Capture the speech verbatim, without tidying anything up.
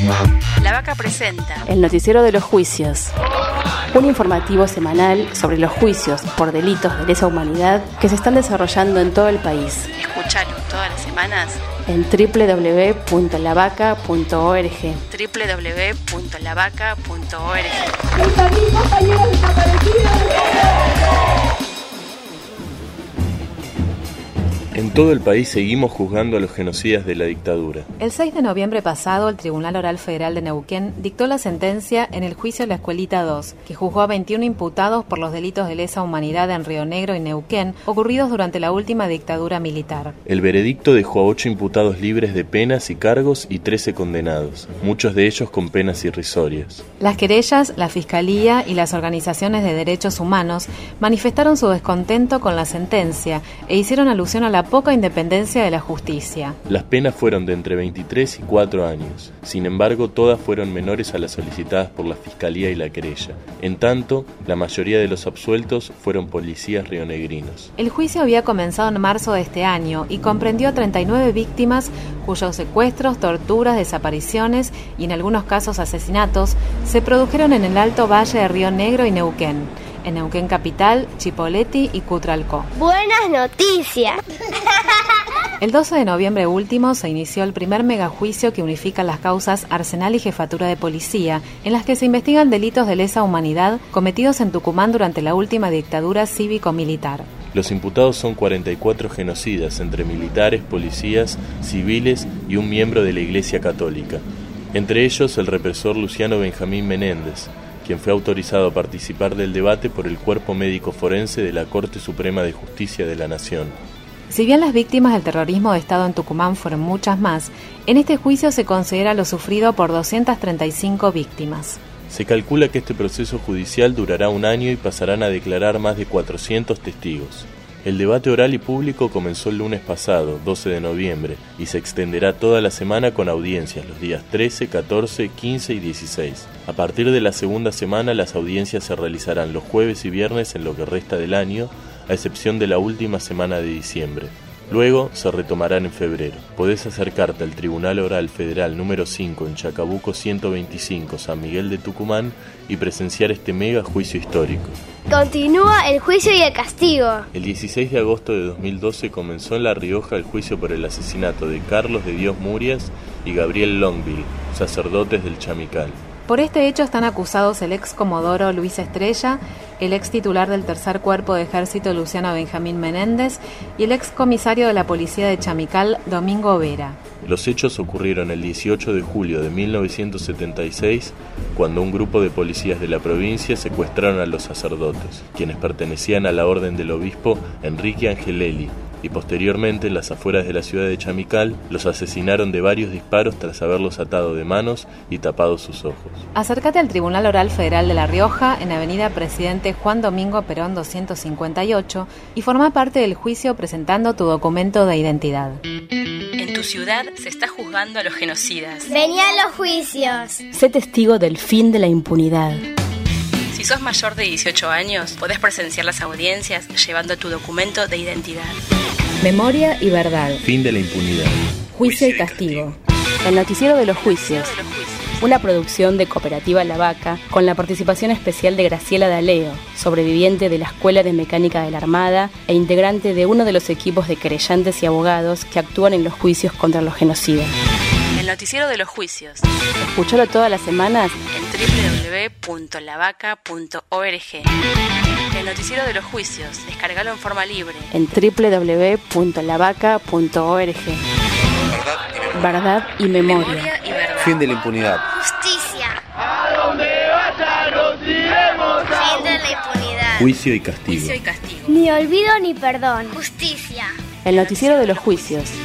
La Vaca presenta el noticiero de los juicios, un informativo semanal sobre los juicios por delitos de lesa humanidad que se están desarrollando en todo el país. Escúchalo todas las semanas en doble u doble u doble u punto la vaca punto org. doble u doble u doble u punto la vaca punto org. En todo el país seguimos juzgando a los genocidas de la dictadura. El seis de noviembre pasado, el Tribunal Oral Federal de Neuquén dictó la sentencia en el juicio La Escuelita dos, que juzgó a veintiuno imputados por los delitos de lesa humanidad en Río Negro y Neuquén, ocurridos durante la última dictadura militar. El veredicto dejó a ocho imputados libres de penas y cargos y trece condenados, muchos de ellos con penas irrisorias. Las querellas, la Fiscalía y las organizaciones de derechos humanos manifestaron su descontento con la sentencia e hicieron alusión a la poca independencia de la justicia. Las penas fueron de entre veintitrés y cuatro años. Sin embargo, todas fueron menores a las solicitadas por la Fiscalía y la querella. En tanto, la mayoría de los absueltos fueron policías rionegrinos. El juicio había comenzado en marzo de este año y comprendió a treinta y nueve víctimas cuyos secuestros, torturas, desapariciones y en algunos casos asesinatos se produjeron en el Alto Valle de Río Negro y Neuquén, en Neuquén Capital, Chipoleti y Cutralcó. ¡Buenas noticias! El doce de noviembre último se inició el primer megajuicio que unifica las causas Arsenal y Jefatura de Policía, en las que se investigan delitos de lesa humanidad cometidos en Tucumán durante la última dictadura cívico-militar. Los imputados son cuarenta y cuatro genocidas entre militares, policías, civiles y un miembro de la Iglesia Católica. Entre ellos el represor Luciano Benjamín Menéndez, quien fue autorizado a participar del debate por el Cuerpo Médico Forense de la Corte Suprema de Justicia de la Nación. Si bien las víctimas del terrorismo de Estado en Tucumán fueron muchas más, en este juicio se considera lo sufrido por doscientas treinta y cinco víctimas. Se calcula que este proceso judicial durará un año y pasarán a declarar más de cuatrocientos testigos. El debate oral y público comenzó el lunes pasado, doce de noviembre, y se extenderá toda la semana con audiencias los días trece, catorce, quince y dieciséis. A partir de la segunda semana, las audiencias se realizarán los jueves y viernes en lo que resta del año, a excepción de la última semana de diciembre. Luego se retomarán en febrero. Podés acercarte al Tribunal Oral Federal número cinco en Chacabuco ciento veinticinco, San Miguel de Tucumán, y presenciar este mega juicio histórico. Continúa el juicio y el castigo. El dieciséis de agosto de dos mil doce comenzó en La Rioja el juicio por el asesinato de Carlos de Dios Murias y Gabriel Longville, sacerdotes del Chamical. Por este hecho están acusados el ex comodoro Luis Estrella, el ex titular del tercer cuerpo de ejército Luciano Benjamín Menéndez y el ex comisario de la policía de Chamical, Domingo Vera. Los hechos ocurrieron el dieciocho de julio de mil novecientos setenta y seis, cuando un grupo de policías de la provincia secuestraron a los sacerdotes, quienes pertenecían a la orden del obispo Enrique Angelelli, y posteriormente en las afueras de la ciudad de Chamical los asesinaron de varios disparos tras haberlos atado de manos y tapado sus ojos. Acércate al Tribunal Oral Federal de La Rioja en Avenida Presidente Juan Domingo Perón doscientos cincuenta y ocho y forma parte del juicio presentando tu documento de identidad. En tu ciudad se está juzgando a los genocidas. Vení a los juicios. Sé testigo del fin de la impunidad. Si sos mayor de dieciocho años, podés presenciar las audiencias llevando tu documento de identidad. Memoria y verdad. Fin de la impunidad. Juicio y castigo. El noticiero de los juicios. Una producción de Cooperativa La Vaca con la participación especial de Graciela D'Aleo, sobreviviente de la Escuela de Mecánica de la Armada e integrante de uno de los equipos de querellantes y abogados que actúan en los juicios contra los genocidas. El noticiero de los juicios. Escuchalo todas las semanas en doble u doble u doble u punto la vaca punto org. El noticiero de los juicios. Descargalo en forma libre en doble u doble u doble u punto la vaca punto org. Verdad y memoria. Memoria y verdad. Fin de la impunidad. Justicia. A donde vaya nos iremos a Fin de la impunidad. Juicio y castigo. Juicio y castigo. Ni olvido ni perdón. Justicia. El noticiero de los juicios.